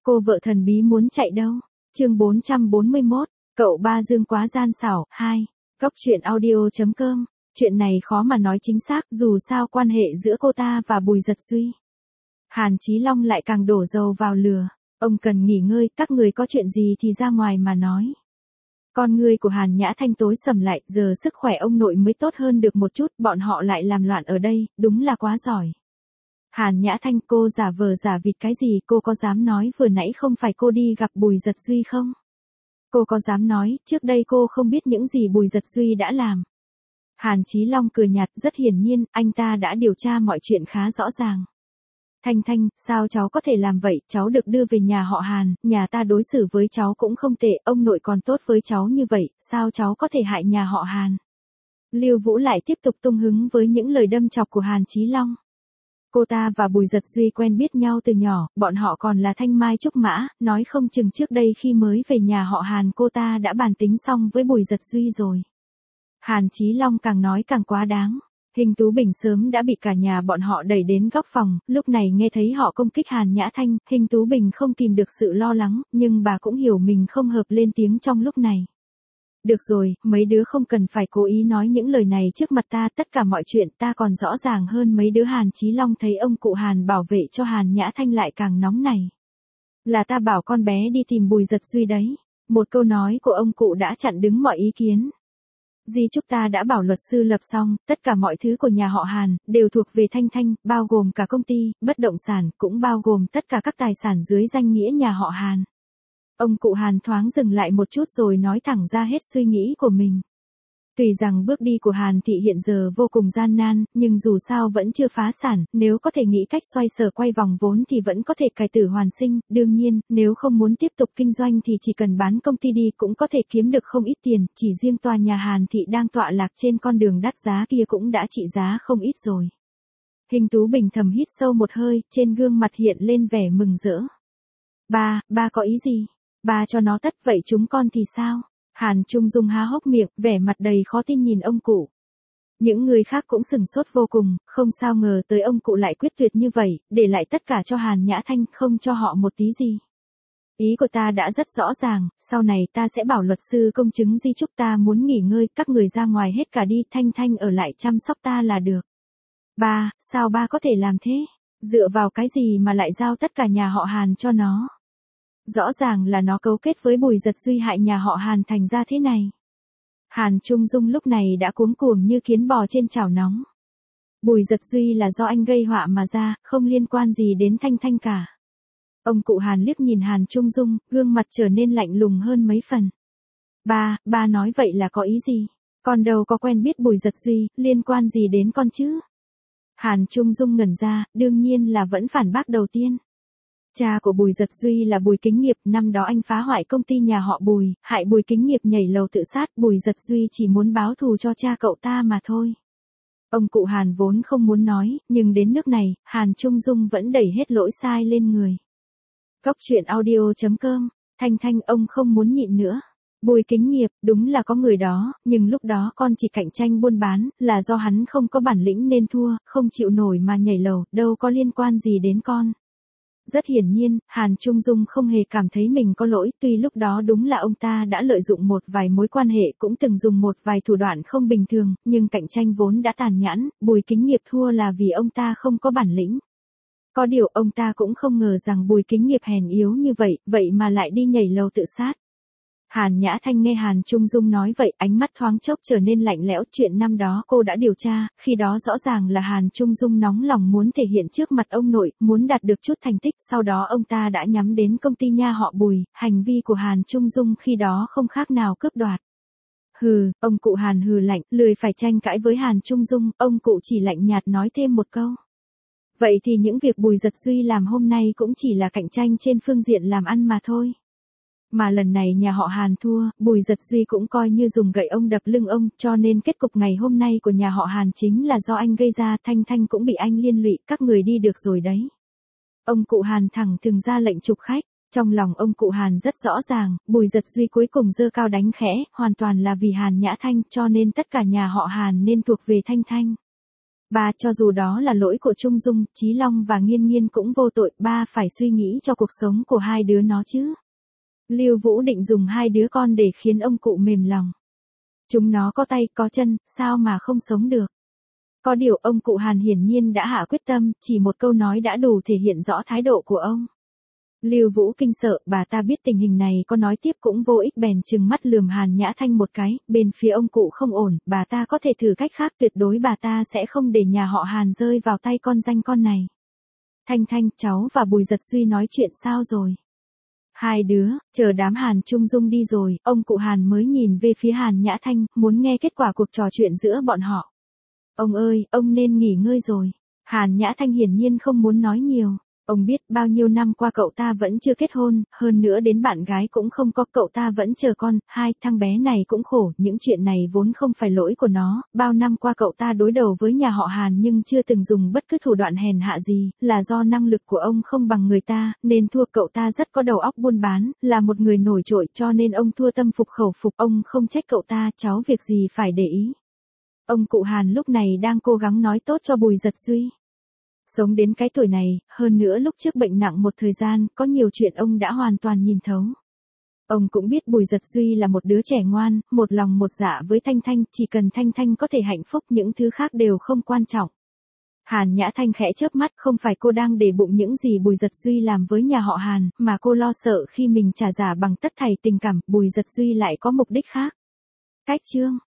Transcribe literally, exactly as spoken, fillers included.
Cô vợ thần bí muốn chạy đâu? Chương bốn trăm bốn mươi mốt, cậu ba Dương quá gian xảo, hai. Góc truyện audio chấm com. Chuyện này khó mà nói chính xác, dù sao quan hệ giữa cô ta và Bùi Dật Duy. Hàn Chí Long lại càng đổ dầu vào lửa. Ông cần nghỉ ngơi, các người có chuyện gì thì ra ngoài mà nói. Con người của Hàn Nhã Thanh tối sầm lại, giờ sức khỏe ông nội mới tốt hơn được một chút, bọn họ lại làm loạn ở đây, đúng là quá giỏi. Hàn Nhã Thanh, cô giả vờ giả vịt cái gì, cô có dám nói vừa nãy không phải cô đi gặp Bùi Dật Duy không? Cô có dám nói, trước đây cô không biết những gì Bùi Dật Duy đã làm? Hàn Chí Long cười nhạt, rất hiển nhiên, anh ta đã điều tra mọi chuyện khá rõ ràng. Thanh Thanh, sao cháu có thể làm vậy, cháu được đưa về nhà họ Hàn, nhà ta đối xử với cháu cũng không tệ, ông nội còn tốt với cháu như vậy, sao cháu có thể hại nhà họ Hàn? Lưu Vũ lại tiếp tục tung hứng với những lời đâm chọc của Hàn Chí Long. Cô ta và Bùi Dật Duy quen biết nhau từ nhỏ, bọn họ còn là thanh mai trúc mã, nói không chừng trước đây khi mới về nhà họ Hàn cô ta đã bàn tính xong với Bùi Dật Duy rồi. Hàn Chí Long càng nói càng quá đáng. Hình Tú Bình sớm đã bị cả nhà bọn họ đẩy đến góc phòng, lúc này nghe thấy họ công kích Hàn Nhã Thanh, Hình Tú Bình không kìm được sự lo lắng, nhưng bà cũng hiểu mình không hợp lên tiếng trong lúc này. Được rồi, mấy đứa không cần phải cố ý nói những lời này trước mặt ta, tất cả mọi chuyện ta còn rõ ràng hơn mấy đứa. Hàn Chí Long thấy ông cụ Hàn bảo vệ cho Hàn Nhã Thanh lại càng nóng này. Là ta bảo con bé đi tìm Bùi Dật Duy đấy. Một câu nói của ông cụ đã chặn đứng mọi ý kiến. Di chúc ta đã bảo luật sư lập xong, tất cả mọi thứ của nhà họ Hàn, đều thuộc về Thanh Thanh, bao gồm cả công ty, bất động sản, cũng bao gồm tất cả các tài sản dưới danh nghĩa nhà họ Hàn. Ông cụ Hàn thoáng dừng lại một chút rồi nói thẳng ra hết suy nghĩ của mình. Tuy rằng bước đi của Hàn Thị hiện giờ vô cùng gian nan, nhưng dù sao vẫn chưa phá sản, nếu có thể nghĩ cách xoay sở quay vòng vốn thì vẫn có thể cải tử hoàn sinh, đương nhiên, nếu không muốn tiếp tục kinh doanh thì chỉ cần bán công ty đi cũng có thể kiếm được không ít tiền, chỉ riêng tòa nhà Hàn Thị đang tọa lạc trên con đường đắt giá kia cũng đã trị giá không ít rồi. Hình Tú Bình thầm hít sâu một hơi, trên gương mặt hiện lên vẻ mừng rỡ. Ba, ba có ý gì? Ba cho nó tất, vậy chúng con thì sao? Hàn Trung Dung há hốc miệng, vẻ mặt đầy khó tin nhìn ông cụ. Những người khác cũng sửng sốt vô cùng, không sao ngờ tới ông cụ lại quyết tuyệt như vậy, để lại tất cả cho Hàn Nhã Thanh, không cho họ một tí gì. Ý của ta đã rất rõ ràng, sau này ta sẽ bảo luật sư công chứng di chúc ta muốn nghỉ ngơi, các người ra ngoài hết cả đi, Thanh Thanh ở lại chăm sóc ta là được. Ba, sao ba có thể làm thế? Dựa vào cái gì mà lại giao tất cả nhà họ Hàn cho nó? Rõ ràng là nó cấu kết với Bùi Dật Duy hại nhà họ Hàn thành ra thế này. Hàn Trung Dung lúc này đã cuống cuồng như kiến bò trên chảo nóng. Bùi Dật Duy là do anh gây họa mà ra, không liên quan gì đến Thanh Thanh cả. Ông cụ Hàn liếc nhìn Hàn Trung Dung, gương mặt trở nên lạnh lùng hơn mấy phần. Ba, ba nói vậy là có ý gì? Con đâu có quen biết Bùi Dật Duy, liên quan gì đến con chứ? Hàn Trung Dung ngẩn ra, đương nhiên là vẫn phản bác đầu tiên. Cha của Bùi Dật Duy là Bùi Kính Nghiệp, năm đó anh phá hoại công ty nhà họ Bùi, hại Bùi Kính Nghiệp nhảy lầu tự sát, Bùi Dật Duy chỉ muốn báo thù cho cha cậu ta mà thôi. Ông cụ Hàn vốn không muốn nói, nhưng đến nước này, Hàn Trung Dung vẫn đẩy hết lỗi sai lên người. Góc truyện audio chấm com, Thanh Thanh, ông không muốn nhịn nữa. Bùi Kính Nghiệp, đúng là có người đó, nhưng lúc đó con chỉ cạnh tranh buôn bán, là do hắn không có bản lĩnh nên thua, không chịu nổi mà nhảy lầu, đâu có liên quan gì đến con. Rất hiển nhiên, Hàn Trung Dung không hề cảm thấy mình có lỗi, tuy lúc đó đúng là ông ta đã lợi dụng một vài mối quan hệ, cũng từng dùng một vài thủ đoạn không bình thường, nhưng cạnh tranh vốn đã tàn nhẫn, Bùi Kính Nghiệp thua là vì ông ta không có bản lĩnh. Có điều ông ta cũng không ngờ rằng Bùi Kính Nghiệp hèn yếu như vậy, vậy mà lại đi nhảy lầu tự sát. Hàn Nhã Thanh nghe Hàn Trung Dung nói vậy, ánh mắt thoáng chốc trở nên lạnh lẽo, chuyện năm đó cô đã điều tra, khi đó rõ ràng là Hàn Trung Dung nóng lòng muốn thể hiện trước mặt ông nội, muốn đạt được chút thành tích, sau đó ông ta đã nhắm đến công ty nha họ Bùi, hành vi của Hàn Trung Dung khi đó không khác nào cướp đoạt. Hừ, ông cụ Hàn hừ lạnh, lười phải tranh cãi với Hàn Trung Dung, ông cụ chỉ lạnh nhạt nói thêm một câu. Vậy thì những việc Bùi Dật Duy làm hôm nay cũng chỉ là cạnh tranh trên phương diện làm ăn mà thôi. Mà lần này nhà họ Hàn thua, Bùi Dật Duy cũng coi như dùng gậy ông đập lưng ông, cho nên kết cục ngày hôm nay của nhà họ Hàn chính là do anh gây ra, Thanh Thanh cũng bị anh liên lụy, các người đi được rồi đấy. Ông cụ Hàn thẳng thừng ra lệnh trục khách, trong lòng ông cụ Hàn rất rõ ràng, Bùi Dật Duy cuối cùng giơ cao đánh khẽ, hoàn toàn là vì Hàn Nhã Thanh, cho nên tất cả nhà họ Hàn nên thuộc về Thanh Thanh. Ba, cho dù đó là lỗi của Trung Dung, Chí Long và Nghiên Nghiên cũng vô tội, ba phải suy nghĩ cho cuộc sống của hai đứa nó chứ. Lưu Vũ định dùng hai đứa con để khiến ông cụ mềm lòng. Chúng nó có tay, có chân, sao mà không sống được. Có điều ông cụ Hàn hiển nhiên đã hạ quyết tâm, chỉ một câu nói đã đủ thể hiện rõ thái độ của ông. Lưu Vũ kinh sợ, bà ta biết tình hình này có nói tiếp cũng vô ích bèn trừng mắt lườm Hàn Nhã Thanh một cái, bên phía ông cụ không ổn, bà ta có thể thử cách khác, tuyệt đối bà ta sẽ không để nhà họ Hàn rơi vào tay con danh con này. Thanh Thanh, cháu và Bùi Giật Duy nói chuyện sao rồi? Hai đứa, chờ đám Hàn Trung Dung đi rồi, ông cụ Hàn mới nhìn về phía Hàn Nhã Thanh, muốn nghe kết quả cuộc trò chuyện giữa bọn họ. Ông ơi, ông nên nghỉ ngơi rồi. Hàn Nhã Thanh hiển nhiên không muốn nói nhiều. Ông biết bao nhiêu năm qua cậu ta vẫn chưa kết hôn, hơn nữa đến bạn gái cũng không có, cậu ta vẫn chờ con, hai, thằng bé này cũng khổ, những chuyện này vốn không phải lỗi của nó, bao năm qua cậu ta đối đầu với nhà họ Hàn nhưng chưa từng dùng bất cứ thủ đoạn hèn hạ gì, là do năng lực của ông không bằng người ta, nên thua, cậu ta rất có đầu óc buôn bán, là một người nổi trội cho nên ông thua tâm phục khẩu phục, ông không trách cậu ta, cháu việc gì phải để ý. Ông cụ Hàn lúc này đang cố gắng nói tốt cho Bùi Giật Duy. Sống đến cái tuổi này, hơn nữa lúc trước bệnh nặng một thời gian, có nhiều chuyện ông đã hoàn toàn nhìn thấu. Ông cũng biết Bùi Giật Duy là một đứa trẻ ngoan, một lòng một dạ với Thanh Thanh, chỉ cần Thanh Thanh có thể hạnh phúc, những thứ khác đều không quan trọng. Hàn Nhã Thanh khẽ chớp mắt, không phải cô đang để bụng những gì Bùi Giật Duy làm với nhà họ Hàn, mà cô lo sợ khi mình trả giả bằng tất thảy tình cảm, Bùi Giật Duy lại có mục đích khác. Cách chương